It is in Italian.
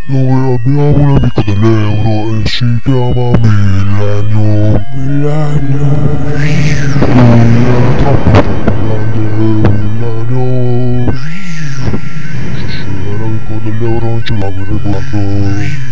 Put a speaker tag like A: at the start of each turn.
A: dove abbiamo un amico dell'euro e si chiama Millennium. Lui è troppo grande, Millennium. Se sei l'amico dell'euro non ce l'avrei fatto.